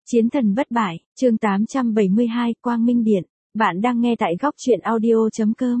Chiến thần bất bại, chương 872, Quang Minh Điện. Bạn đang nghe tại góc truyện audio.com.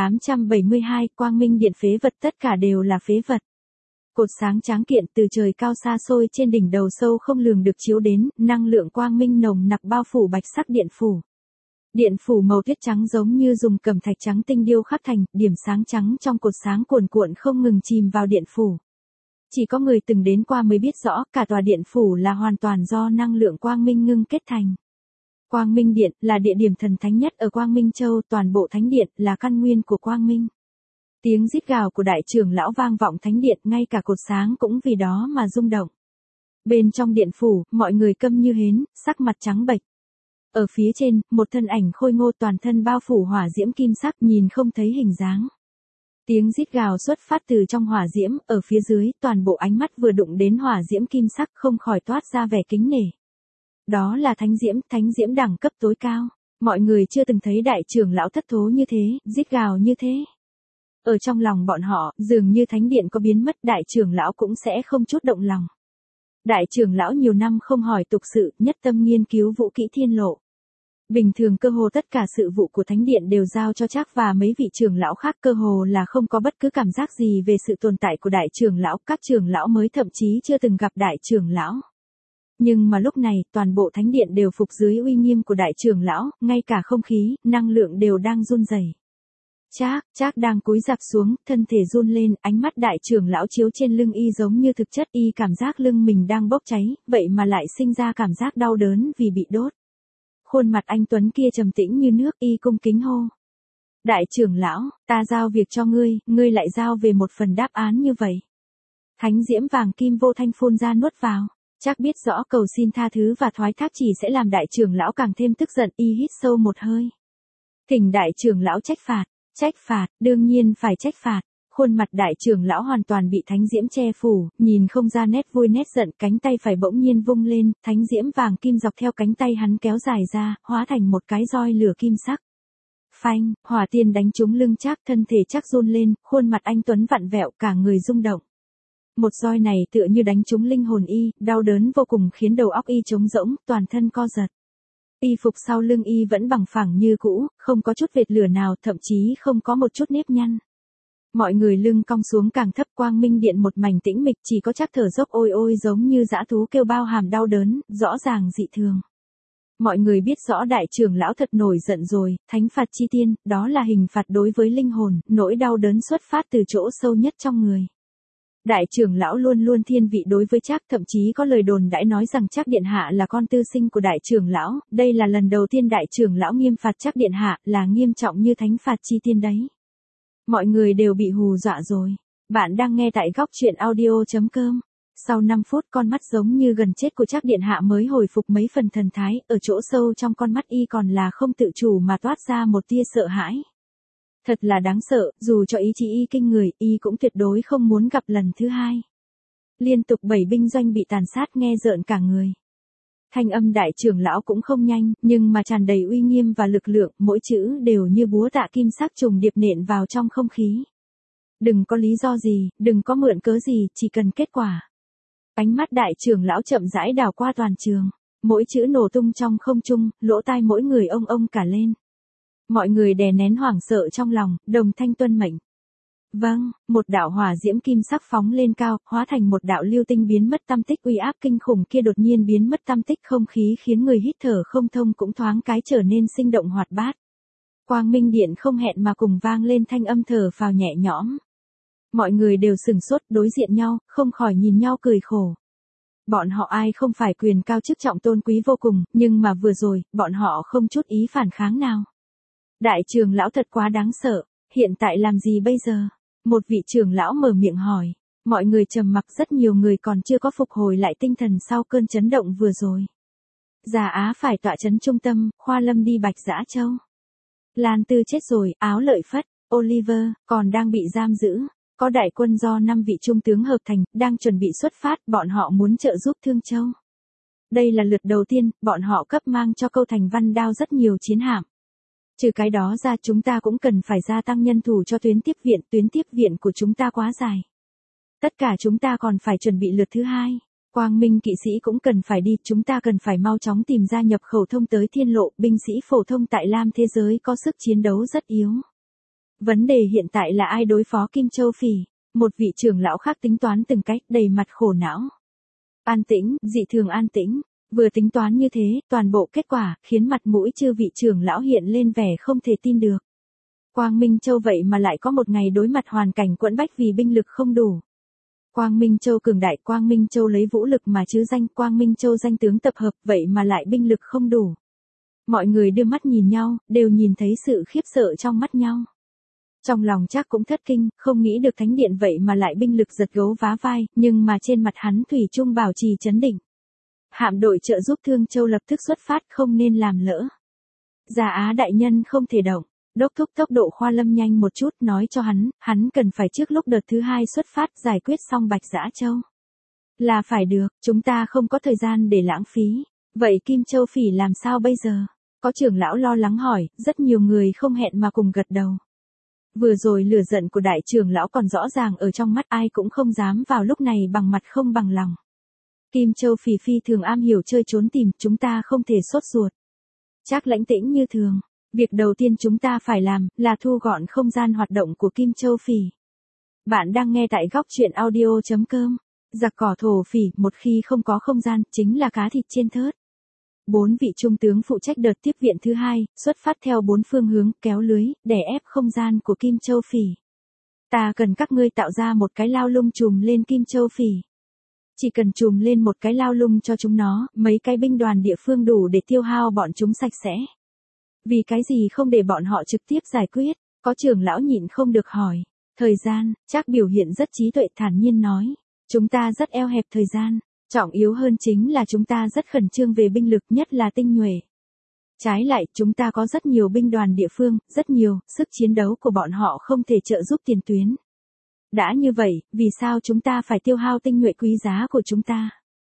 872, Quang Minh Điện phế vật, tất cả đều là phế vật. Cột sáng tráng kiện từ trời cao xa xôi trên đỉnh đầu sâu không lường được chiếu đến, năng lượng quang minh nồng nặc bao phủ bạch sắc điện phủ. Điện phủ màu tuyết trắng giống như dùng cẩm thạch trắng tinh điêu khắc thành, điểm sáng trắng trong cột sáng cuồn cuộn không ngừng chìm vào điện phủ. Chỉ có người từng đến qua mới biết rõ, cả tòa điện phủ là hoàn toàn do năng lượng quang minh ngưng kết thành. Quang Minh Điện là địa điểm thần thánh nhất ở Quang Minh Châu, toàn bộ thánh điện là căn nguyên của quang minh. Tiếng rít gào của đại trưởng lão vang vọng thánh điện, ngay cả cột sáng cũng vì đó mà rung động. Bên trong điện phủ, mọi người câm như hến, sắc mặt trắng bệch. Ở phía trên, một thân ảnh khôi ngô toàn thân bao phủ hỏa diễm kim sắc, nhìn không thấy hình dáng. Tiếng rít gào xuất phát từ trong hỏa diễm, ở phía dưới, toàn bộ ánh mắt vừa đụng đến hỏa diễm kim sắc không khỏi toát ra vẻ kính nể. Đó là thánh diễm đẳng cấp tối cao. Mọi người chưa từng thấy đại trưởng lão thất thố như thế, rít gào như thế. Ở trong lòng bọn họ, dường như thánh điện có biến mất, đại trưởng lão cũng sẽ không chút động lòng. Đại trưởng lão nhiều năm không hỏi tục sự, nhất tâm nghiên cứu vũ kỹ thiên lộ. Bình thường cơ hồ tất cả sự vụ của thánh điện đều giao cho Trác và mấy vị trưởng lão khác, cơ hồ là không có bất cứ cảm giác gì về sự tồn tại của đại trưởng lão, các trưởng lão mới thậm chí chưa từng gặp đại trưởng lão. Nhưng mà lúc này, toàn bộ thánh điện đều phục dưới uy nghiêm của đại trưởng lão, ngay cả không khí, năng lượng đều đang run rẩy. Trác đang cúi rạp xuống, thân thể run lên, ánh mắt đại trưởng lão chiếu trên lưng y giống như thực chất, y cảm giác lưng mình đang bốc cháy, vậy mà lại sinh ra cảm giác đau đớn vì bị đốt. Khuôn mặt anh tuấn kia trầm tĩnh như nước, y cung kính hô. Đại trưởng lão, ta giao việc cho ngươi lại giao về một phần đáp án như vậy. Thánh diễm vàng kim vô thanh phun ra nuốt vào. Trác biết rõ cầu xin tha thứ và thoái thác chỉ sẽ làm đại trưởng lão càng thêm tức giận, y hít sâu một hơi. Thỉnh đại trưởng lão trách phạt, đương nhiên phải trách phạt. Khuôn mặt đại trưởng lão hoàn toàn bị thánh diễm che phủ, nhìn không ra nét vui nét giận, cánh tay phải bỗng nhiên vung lên, thánh diễm vàng kim dọc theo cánh tay hắn kéo dài ra, hóa thành một cái roi lửa kim sắc. Phanh, hỏa tiên đánh trúng lưng Trác, thân thể Trác run lên, khuôn mặt anh tuấn vặn vẹo, cả người rung động. Một roi này tựa như đánh trúng linh hồn y, đau đớn vô cùng khiến đầu óc y trống rỗng, toàn thân co giật. Y phục sau lưng y vẫn bằng phẳng như cũ, không có chút vệt lửa nào, thậm chí không có một chút nếp nhăn. Mọi người lưng cong xuống càng thấp, Quang Minh Điện một mảnh tĩnh mịch, chỉ có Trác thở dốc ôi ôi giống như dã thú kêu bao hàm đau đớn, rõ ràng dị thường. Mọi người biết rõ đại trưởng lão thật nổi giận rồi, thánh phạt chi tiên, đó là hình phạt đối với linh hồn, nỗi đau đớn xuất phát từ chỗ sâu nhất trong người. Đại trưởng lão luôn luôn thiên vị đối với Trác, thậm chí có lời đồn đãi nói rằng Trác điện hạ là con tư sinh của đại trưởng lão, đây là lần đầu tiên đại trưởng lão nghiêm phạt Trác điện hạ, là nghiêm trọng như thánh phạt chi tiên đấy. Mọi người đều bị hù dọa rồi. Bạn đang nghe tại góc truyện audio.com. Sau 5 phút, con mắt giống như gần chết của Trác điện hạ mới hồi phục mấy phần thần thái, ở chỗ sâu trong con mắt y còn là không tự chủ mà toát ra một tia sợ hãi. Thật là đáng sợ, dù cho ý chí y kinh người, y cũng tuyệt đối không muốn gặp lần thứ hai. Liên tục 7 binh doanh bị tàn sát, nghe rợn cả người. Thanh âm đại trưởng lão cũng không nhanh, nhưng mà tràn đầy uy nghiêm và lực lượng, mỗi chữ đều như búa tạ kim sắc trùng điệp nện vào trong không khí. Đừng có lý do gì, đừng có mượn cớ gì, chỉ cần kết quả. Ánh mắt đại trưởng lão chậm rãi đảo qua toàn trường, mỗi chữ nổ tung trong không trung, lỗ tai mỗi người ông cả lên. Mọi người đè nén hoảng sợ trong lòng, đồng thanh tuân mệnh. Vâng, một đạo hỏa diễm kim sắc phóng lên cao, hóa thành một đạo lưu tinh biến mất tăm tích, uy áp kinh khủng kia đột nhiên biến mất tăm tích, không khí khiến người hít thở không thông cũng thoáng cái trở nên sinh động hoạt bát. Quang Minh Điện không hẹn mà cùng vang lên thanh âm thở phào nhẹ nhõm. Mọi người đều sừng sốt, đối diện nhau, không khỏi nhìn nhau cười khổ. Bọn họ ai không phải quyền cao chức trọng tôn quý vô cùng, nhưng mà vừa rồi, bọn họ không chút ý phản kháng nào. Đại trưởng lão thật quá đáng sợ, hiện tại làm gì bây giờ? Một vị trưởng lão mở miệng hỏi. Mọi người trầm mặc, rất nhiều người còn chưa có phục hồi lại tinh thần sau cơn chấn động vừa rồi. Già Á phải tọa trấn trung tâm, Khoa Lâm đi Bạch Dã Châu. Lan Tư chết rồi, Áo Lợi phất, Oliver, còn đang bị giam giữ. Có đại quân do 5 vị trung tướng hợp thành, đang chuẩn bị xuất phát, bọn họ muốn trợ giúp Thương Châu. Đây là lượt đầu tiên, bọn họ cấp mang cho Câu Thành Văn Đao rất nhiều chiến hạm. Trừ cái đó ra chúng ta cũng cần phải gia tăng nhân thủ cho tuyến tiếp viện của chúng ta quá dài. Tất cả chúng ta còn phải chuẩn bị lượt thứ hai. Quang Minh kỵ sĩ cũng cần phải đi, chúng ta cần phải mau chóng tìm ra nhập khẩu thông tới thiên lộ, binh sĩ phổ thông tại Lam thế giới có sức chiến đấu rất yếu. Vấn đề hiện tại là ai đối phó Kim Châu Phỉ, một vị trưởng lão khác tính toán từng cách, đầy mặt khổ não. An tĩnh, dị thường an tĩnh, vừa tính toán như thế, toàn bộ kết quả, khiến mặt mũi chư vị trưởng lão hiện lên vẻ không thể tin được. Quang Minh Châu vậy mà lại có một ngày đối mặt hoàn cảnh quẫn bách vì binh lực không đủ. Quang Minh Châu cường đại, Quang Minh Châu lấy vũ lực mà chứ danh, Quang Minh Châu danh tướng tập hợp, vậy mà lại binh lực không đủ. Mọi người đưa mắt nhìn nhau, đều nhìn thấy sự khiếp sợ trong mắt nhau. Trong lòng chắc cũng thất kinh, không nghĩ được thánh điện vậy mà lại binh lực giật gấu vá vai, nhưng mà trên mặt hắn thủy chung bảo trì trấn định. Hạm đội trợ giúp Thương Châu lập tức xuất phát, không nên làm lỡ. Gia Á đại nhân không thể động. Đốc thúc tốc độ Khoa Lâm nhanh một chút, nói cho hắn cần phải trước lúc đợt thứ 2 xuất phát giải quyết xong Bạch Dã Châu. Là phải được, chúng ta không có thời gian để lãng phí. Vậy Kim Châu Phỉ làm sao bây giờ? Có trưởng lão lo lắng hỏi, rất nhiều người không hẹn mà cùng gật đầu. Vừa rồi lửa giận của đại trưởng lão còn rõ ràng ở trong mắt, ai cũng không dám vào lúc này bằng mặt không bằng lòng. Kim Châu Phỉ phi thường am hiểu chơi trốn tìm, chúng ta không thể sốt ruột. Trác lãnh tĩnh như thường. Việc đầu tiên chúng ta phải làm là thu gọn không gian hoạt động của Kim Châu Phỉ. Bạn đang nghe tại góc truyện audio.com. Giặc cỏ thổ phỉ, một khi không có không gian, chính là cá thịt trên thớt. 4 vị trung tướng phụ trách đợt tiếp viện thứ 2, xuất phát theo 4 phương hướng, kéo lưới, đè ép không gian của Kim Châu Phỉ. Ta cần các ngươi tạo ra một cái lao lung trùm lên Kim Châu Phỉ. Chỉ cần trùm lên một cái lao lung cho chúng nó, mấy cái binh đoàn địa phương đủ để tiêu hao bọn chúng sạch sẽ. Vì cái gì không để bọn họ trực tiếp giải quyết? Có trưởng lão nhịn không được hỏi. Thời gian, Trác biểu hiện rất trí tuệ thản nhiên nói. Chúng ta rất eo hẹp thời gian. Trọng yếu hơn chính là chúng ta rất khẩn trương về binh lực, nhất là tinh nhuệ. Trái lại, chúng ta có rất nhiều binh đoàn địa phương, rất nhiều, sức chiến đấu của bọn họ không thể trợ giúp tiền tuyến. Đã như vậy, vì sao chúng ta phải tiêu hao tinh nhuệ quý giá của chúng ta?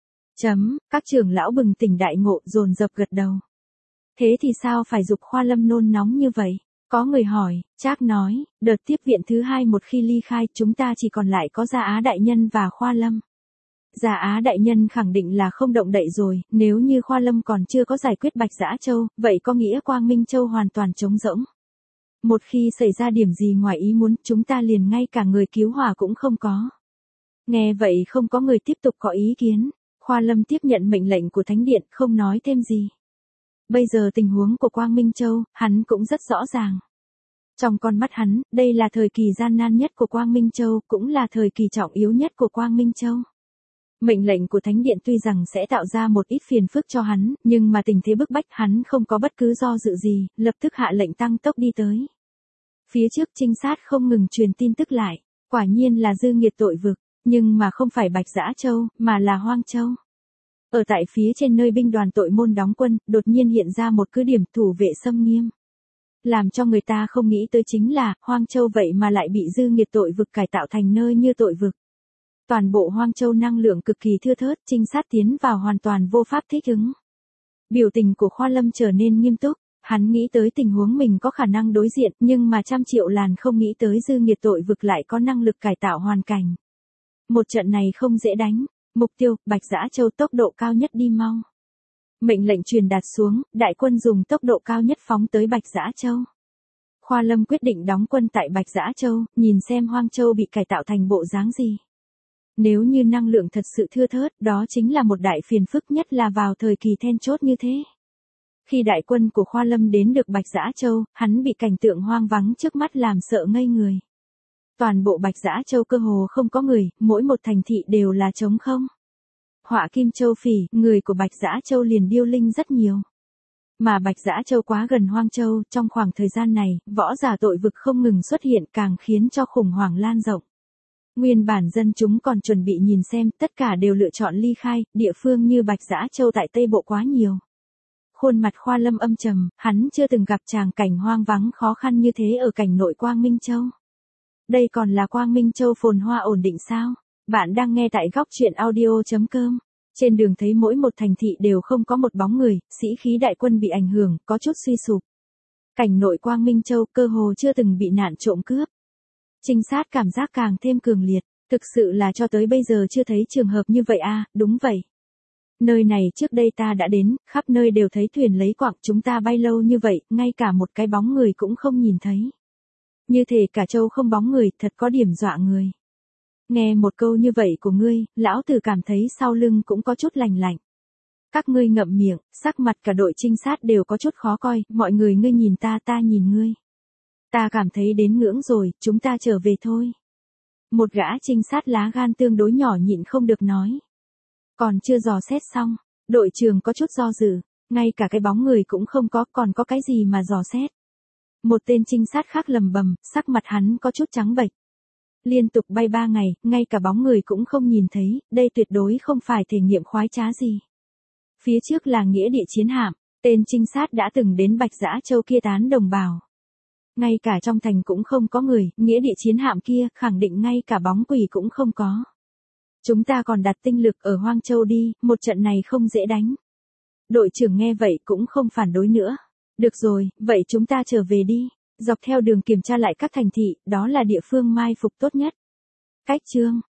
Các trưởng lão bừng tỉnh đại ngộ, dồn dập gật đầu. Thế thì sao phải giục Khoa Lâm nôn nóng như vậy? Có người hỏi, Trác nói, đợt tiếp viện thứ 2 một khi ly khai, chúng ta chỉ còn lại có Gia Á đại nhân và Khoa Lâm. Gia Á đại nhân khẳng định là không động đậy rồi, nếu như Khoa Lâm còn chưa có giải quyết Bạch Dã Châu, vậy có nghĩa Quang Minh Châu hoàn toàn trống rỗng. Một khi xảy ra điểm gì ngoài ý muốn, chúng ta liền ngay cả người cứu hỏa cũng không có. Nghe vậy không có người tiếp tục có ý kiến, Khoa Lâm tiếp nhận mệnh lệnh của Thánh Điện, không nói thêm gì. Bây giờ tình huống của Quang Minh Châu, hắn cũng rất rõ ràng. Trong con mắt hắn, đây là thời kỳ gian nan nhất của Quang Minh Châu, cũng là thời kỳ trọng yếu nhất của Quang Minh Châu. Mệnh lệnh của Thánh Điện tuy rằng sẽ tạo ra một ít phiền phức cho hắn, nhưng mà tình thế bức bách hắn không có bất cứ do dự gì, lập tức hạ lệnh tăng tốc đi tới. Phía trước trinh sát không ngừng truyền tin tức lại, quả nhiên là dư nghiệt tội vực, nhưng mà không phải Bạch Dã Châu, mà là Hoang Châu. Ở tại phía trên nơi binh đoàn tội môn đóng quân, đột nhiên hiện ra một cứ điểm thủ vệ xâm nghiêm. Làm cho người ta không nghĩ tới chính là, Hoang Châu vậy mà lại bị dư nghiệt tội vực cải tạo thành nơi như tội vực. Toàn bộ Hoang Châu năng lượng cực kỳ thưa thớt, trinh sát tiến vào hoàn toàn vô pháp thích ứng. Biểu tình của Khoa Lâm trở nên nghiêm túc, hắn nghĩ tới tình huống mình có khả năng đối diện, nhưng mà 100.000.000 làn không nghĩ tới dư nghiệt tội vực lại có năng lực cải tạo hoàn cảnh. Một trận này không dễ đánh. Mục tiêu, Bạch Dã Châu, tốc độ cao nhất đi mau. Mệnh lệnh truyền đạt xuống, đại quân dùng tốc độ cao nhất phóng tới Bạch Dã Châu. Khoa Lâm quyết định đóng quân tại Bạch Dã Châu, nhìn xem Hoang Châu bị cải tạo thành bộ dáng gì. Nếu như năng lượng thật sự thưa thớt, đó chính là một đại phiền phức, nhất là vào thời kỳ then chốt như thế. Khi đại quân của Khoa Lâm đến được Bạch Dã Châu, hắn bị cảnh tượng hoang vắng trước mắt làm sợ ngây người. Toàn bộ Bạch Dã Châu cơ hồ không có người, mỗi một thành thị đều là trống không. Họa Kim Châu Phỉ, người của Bạch Dã Châu liền điêu linh rất nhiều. Mà Bạch Dã Châu quá gần Hoang Châu, trong khoảng thời gian này, võ giả tội vực không ngừng xuất hiện, càng khiến cho khủng hoảng lan rộng. Nguyên bản dân chúng còn chuẩn bị nhìn xem, tất cả đều lựa chọn ly khai, địa phương như Bạch Dã Châu tại Tây Bộ quá nhiều. Khuôn mặt Khoa Lâm âm trầm, hắn chưa từng gặp tràng cảnh hoang vắng khó khăn như thế ở cảnh nội Quang Minh Châu. Đây còn là Quang Minh Châu phồn hoa ổn định sao? Bạn đang nghe tại góc truyện audio.com. Trên đường thấy mỗi một thành thị đều không có một bóng người, sĩ khí đại quân bị ảnh hưởng, có chút suy sụp. Cảnh nội Quang Minh Châu cơ hồ chưa từng bị nạn trộm cướp. Trinh sát cảm giác càng thêm cường liệt, Thực sự là cho tới bây giờ chưa thấy trường hợp như vậy à, đúng vậy. Nơi này trước đây ta đã đến, khắp nơi đều thấy thuyền lấy quặng, chúng ta bay lâu như vậy, ngay cả một cái bóng người cũng không nhìn thấy. Như thể cả châu không bóng người, thật có điểm dọa người. Nghe một câu như vậy của ngươi, lão tử cảm thấy sau lưng cũng có chút lành lạnh. Các ngươi ngậm miệng, sắc mặt cả đội trinh sát đều có chút khó coi, mọi người ngươi nhìn ta nhìn ngươi. Ta cảm thấy đến ngưỡng rồi, chúng ta trở về thôi. Một gã trinh sát lá gan tương đối nhỏ nhịn không được nói. Còn chưa dò xét xong, đội trưởng có chút do dự, ngay cả cái bóng người cũng không có, còn có cái gì mà dò xét. Một tên trinh sát khác lầm bầm, sắc mặt hắn có chút trắng bệch. Liên tục bay 3 ngày, ngay cả bóng người cũng không nhìn thấy, đây tuyệt đối không phải thể nghiệm khoái trá gì. Phía trước là nghĩa địa chiến hạm, tên trinh sát đã từng đến Bạch Dã Châu kia tán đồng bào. Ngay cả trong thành cũng không có người, nghĩa địa chiến hạm kia khẳng định ngay cả bóng quỷ cũng không có. Chúng ta còn đặt tinh lực ở Hoang Châu đi, một trận này không dễ đánh. Đội trưởng nghe vậy cũng không phản đối nữa. Được rồi, vậy chúng ta trở về đi. Dọc theo đường kiểm tra lại các thành thị, đó là địa phương mai phục tốt nhất. Cách chương